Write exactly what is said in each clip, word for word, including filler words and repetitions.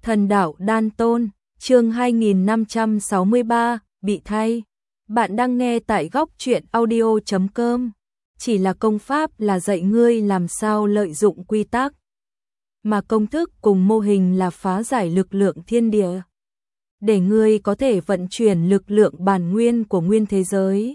Thần đạo đan tôn, chương hai nghìn năm trăm sáu mươi ba, bị thay. Bạn đang nghe tại góc truyện audio chấm com. Chỉ là công pháp là dạy ngươi làm sao lợi dụng quy tắc, mà công thức cùng mô hình là phá giải lực lượng thiên địa, để ngươi có thể vận chuyển lực lượng bản nguyên của nguyên thế giới.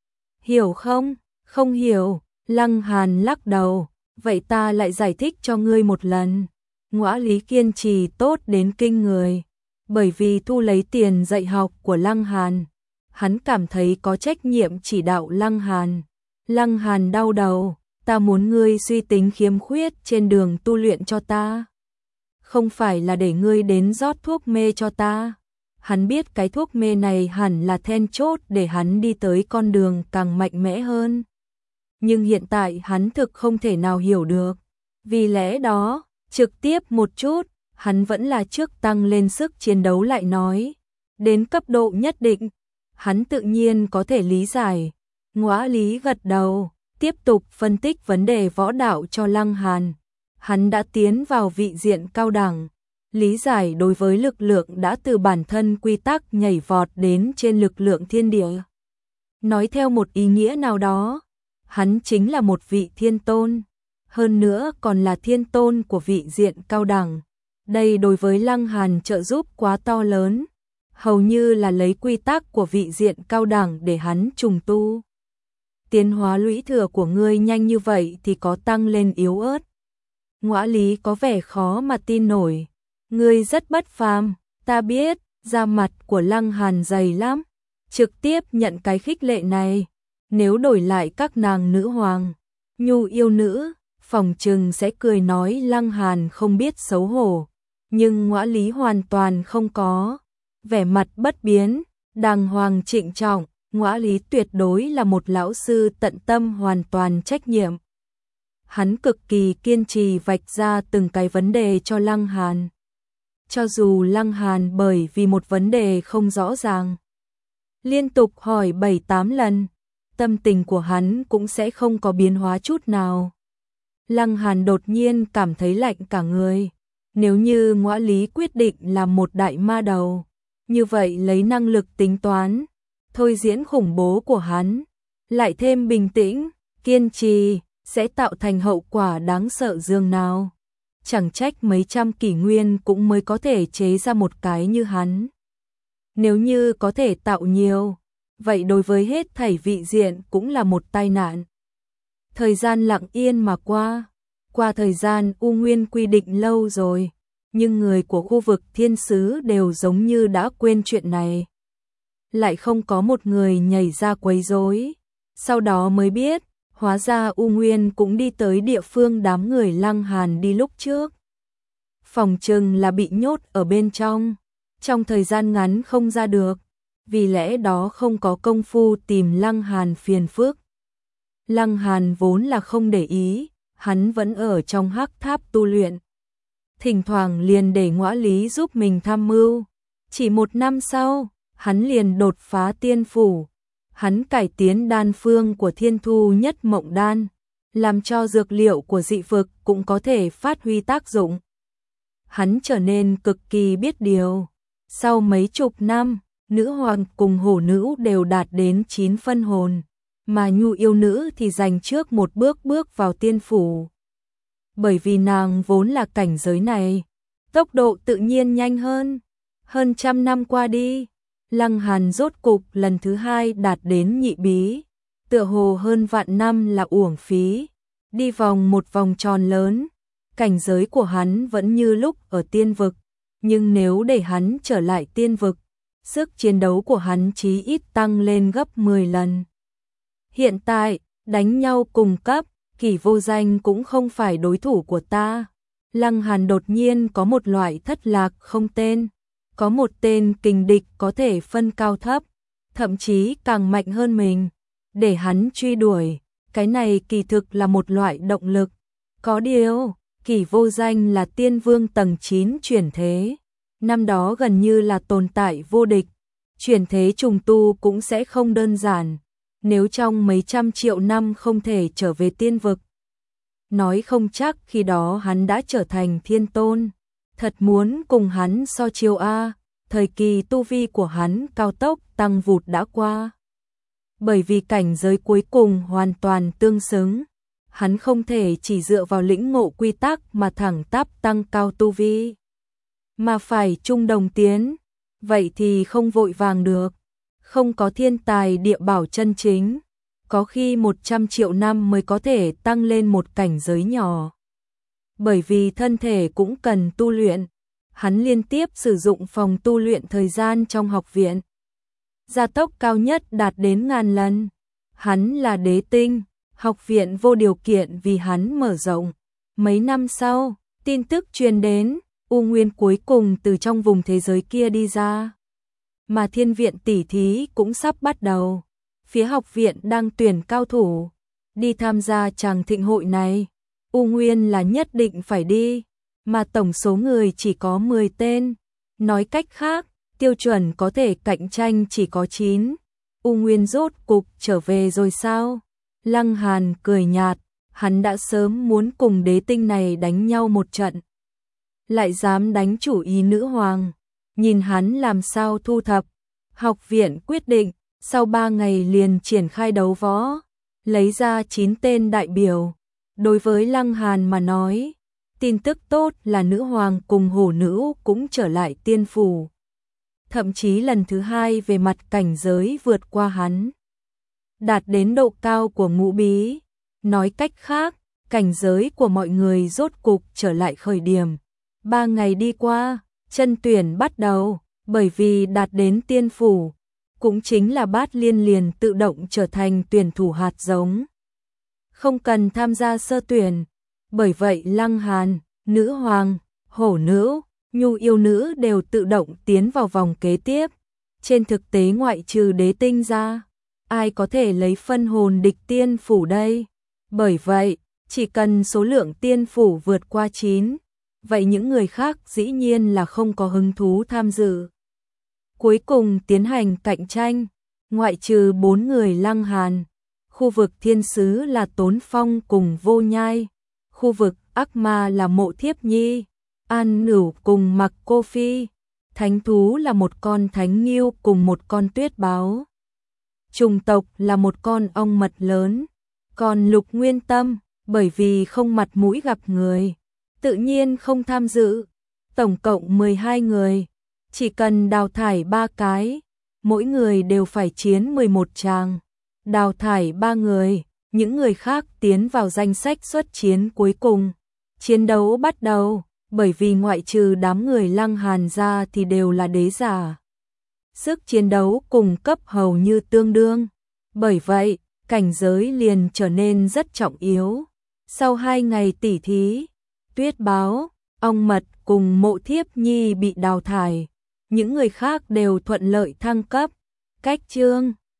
Hiểu không? Không hiểu. Lăng Hàn lắc đầu. Vậy ta lại giải thích cho ngươi một lần. Ngõa Lý kiên trì tốt đến kinh người. Bởi vì thu lấy tiền dạy học của Lăng Hàn, hắn cảm thấy có trách nhiệm chỉ đạo Lăng Hàn. Lăng Hàn đau đầu. Ta muốn ngươi suy tính khiếm khuyết trên đường tu luyện cho ta, không phải là để ngươi đến rót thuốc mê cho ta. Hắn biết cái thuốc mê này hẳn là then chốt để hắn đi tới con đường càng mạnh mẽ hơn. Nhưng hiện tại hắn thực không thể nào hiểu được. Vì lẽ đó, trực tiếp một chút, hắn vẫn là trước tăng lên sức chiến đấu lại nói. Đến cấp độ nhất định, hắn tự nhiên có thể lý giải. Ngõa Lý gật đầu, tiếp tục phân tích vấn đề võ đạo cho Lăng Hàn. Hắn đã tiến vào vị diện cao đẳng. Lý giải đối với lực lượng đã từ bản thân quy tắc nhảy vọt đến trên lực lượng thiên địa. Nói theo một ý nghĩa nào đó, hắn chính là một vị thiên tôn, hơn nữa còn là thiên tôn của vị diện cao đẳng. Đây đối với Lăng Hàn trợ giúp quá to lớn, hầu như là lấy quy tắc của vị diện cao đẳng để hắn trùng tu. Tiến hóa lũy thừa của ngươi nhanh như vậy thì có tăng lên yếu ớt. Ngõa Lý có vẻ khó mà tin nổi. Ngươi rất bất phàm, ta biết. Da mặt của Lăng Hàn dày lắm, trực tiếp nhận cái khích lệ này. Nếu đổi lại các nàng nữ hoàng, nhu yêu nữ, phòng trừng sẽ cười nói Lăng Hàn không biết xấu hổ. Nhưng Ngõa Lý hoàn toàn không có. Vẻ mặt bất biến, đàng hoàng trịnh trọng. Ngõa Lý tuyệt đối là một lão sư tận tâm hoàn toàn trách nhiệm. Hắn cực kỳ kiên trì vạch ra từng cái vấn đề cho Lăng Hàn. Cho dù Lăng Hàn bởi vì một vấn đề không rõ ràng, liên tục hỏi bảy tám lần, tâm tình của hắn cũng sẽ không có biến hóa chút nào. Lăng Hàn đột nhiên cảm thấy lạnh cả người. Nếu như Ngõa Lý quyết định làm một đại ma đầu, như vậy lấy năng lực tính toán, thôi diễn khủng bố của hắn, lại thêm bình tĩnh, kiên trì, sẽ tạo thành hậu quả đáng sợ dường nào. Chẳng trách mấy trăm kỷ nguyên cũng mới có thể chế ra một cái như hắn. Nếu như có thể tạo nhiều, vậy đối với hết thảy vị diện cũng là một tai nạn. Thời gian lặng yên mà qua. Qua thời gian U Nguyên quy định lâu rồi, nhưng người của khu vực thiên sứ đều giống như đã quên chuyện này. Lại không có một người nhảy ra quấy rối. Sau đó mới biết, hóa ra U Nguyên cũng đi tới địa phương đám người Lăng Hàn đi lúc trước. Phòng trừng là bị nhốt ở bên trong, trong thời gian ngắn không ra được, vì lẽ đó không có công phu tìm Lăng Hàn phiền phức. Lăng Hàn vốn là không để ý, hắn vẫn ở trong hắc tháp tu luyện. Thỉnh thoảng liền để Ngõa Lý giúp mình tham mưu. Chỉ một năm sau, hắn liền đột phá tiên phủ. Hắn cải tiến đan phương của Thiên Thu Nhất Mộng Đan, làm cho dược liệu của dị vực cũng có thể phát huy tác dụng. Hắn trở nên cực kỳ biết điều. Sau mấy chục năm, nữ hoàng cùng hổ nữ đều đạt đến chín phân hồn, mà nhu yêu nữ thì giành trước một bước bước vào tiên phủ. Bởi vì nàng vốn là cảnh giới này, tốc độ tự nhiên nhanh hơn. Hơn trăm năm qua đi, Lăng Hàn rốt cục lần thứ hai đạt đến nhị bí, tựa hồ hơn vạn năm là uổng phí. Đi vòng một vòng tròn lớn, cảnh giới của hắn vẫn như lúc ở tiên vực, nhưng nếu để hắn trở lại tiên vực, sức chiến đấu của hắn chí ít tăng lên gấp mười lần. Hiện tại, đánh nhau cùng cấp, Kỷ Vô Danh cũng không phải đối thủ của ta. Lăng Hàn đột nhiên có một loại thất lạc không tên. Có một tên kình địch có thể phân cao thấp, thậm chí càng mạnh hơn mình, để hắn truy đuổi. Cái này kỳ thực là một loại động lực. Có điều, Kỷ Vô Danh là tiên vương tầng chín chuyển thế. Năm đó gần như là tồn tại vô địch. Chuyển thế trùng tu cũng sẽ không đơn giản. Nếu trong mấy trăm triệu năm không thể trở về tiên vực, nói không chắc khi đó hắn đã trở thành thiên tôn. thật muốn cùng hắn so chiêu a, thời kỳ tu vi của hắn cao tốc tăng vụt đã qua. Bởi vì cảnh giới cuối cùng hoàn toàn tương xứng, hắn không thể chỉ dựa vào lĩnh ngộ quy tắc mà thẳng tắp tăng cao tu vi, mà phải chung đồng tiến, vậy thì không vội vàng được, không có thiên tài địa bảo chân chính, có khi một trăm triệu năm mới có thể tăng lên một cảnh giới nhỏ. Bởi vì thân thể cũng cần tu luyện, hắn liên tiếp sử dụng phòng tu luyện thời gian trong học viện. Gia tốc cao nhất đạt đến ngàn lần. Hắn là đế tinh, học viện vô điều kiện vì hắn mở rộng. Mấy năm sau, tin tức truyền đến, U Nguyên cuối cùng từ trong vùng thế giới kia đi ra. Mà thiên viện tỷ thí cũng sắp bắt đầu. Phía học viện đang tuyển cao thủ, đi tham gia tràng thịnh hội này. U Nguyên là nhất định phải đi, mà tổng số người chỉ có mười tên. Nói cách khác, tiêu chuẩn có thể cạnh tranh chỉ có chín. U Nguyên rốt cục trở về rồi sao? Lăng Hàn cười nhạt, hắn đã sớm muốn cùng đế tinh này đánh nhau một trận. Lại dám đánh chủ ý nữ hoàng, nhìn hắn làm sao thu thập. Học viện quyết định, sau ba ngày liền triển khai đấu võ, lấy ra chín tên đại biểu. Đối với Lăng Hàn mà nói, tin tức tốt là nữ hoàng cùng hổ nữ cũng trở lại tiên phủ. Thậm chí lần thứ hai về mặt cảnh giới vượt qua hắn, đạt đến độ cao của ngũ bí. Nói cách khác, cảnh giới của mọi người rốt cục trở lại khởi điểm. Ba ngày đi qua, chân tuyển bắt đầu, bởi vì đạt đến tiên phủ, cũng chính là Bát Liên liền tự động trở thành tuyển thủ hạt giống. Không cần tham gia sơ tuyển, bởi vậy Lăng Hàn, nữ hoàng, hổ nữ, nhu yêu nữ đều tự động tiến vào vòng kế tiếp. Trên thực tế ngoại trừ đế tinh ra, ai có thể lấy phân hồn địch tiên phủ đây? Bởi vậy, chỉ cần số lượng tiên phủ vượt qua chín, vậy những người khác dĩ nhiên là không có hứng thú tham dự. Cuối cùng tiến hành cạnh tranh, ngoại trừ bốn người Lăng Hàn, khu vực thiên sứ là Tốn Phong cùng Vô Nhai, khu vực ác ma là Mộ Thiếp Nhi, An Nửu cùng Mặc Cô Phi, thánh thú là một con thánh nghêu cùng một con tuyết báo, trùng tộc là một con ong mật lớn, còn Lục Nguyên Tâm, bởi vì không mặt mũi gặp người, tự nhiên không tham dự. Tổng cộng mười hai người, chỉ cần đào thải ba cái, mỗi người đều phải chiến mười một tràng. Đào thải ba người, những người khác tiến vào danh sách xuất chiến cuối cùng. Chiến đấu bắt đầu, bởi vì ngoại trừ đám người Lăng Hàn ra thì đều là đế giả. Sức chiến đấu cùng cấp hầu như tương đương. Bởi vậy, cảnh giới liền trở nên rất trọng yếu. Sau hai ngày tỉ thí, tuyết báo, ong mật cùng Mộ Thiếp Nhi bị đào thải. Những người khác đều thuận lợi thăng cấp. Cách chương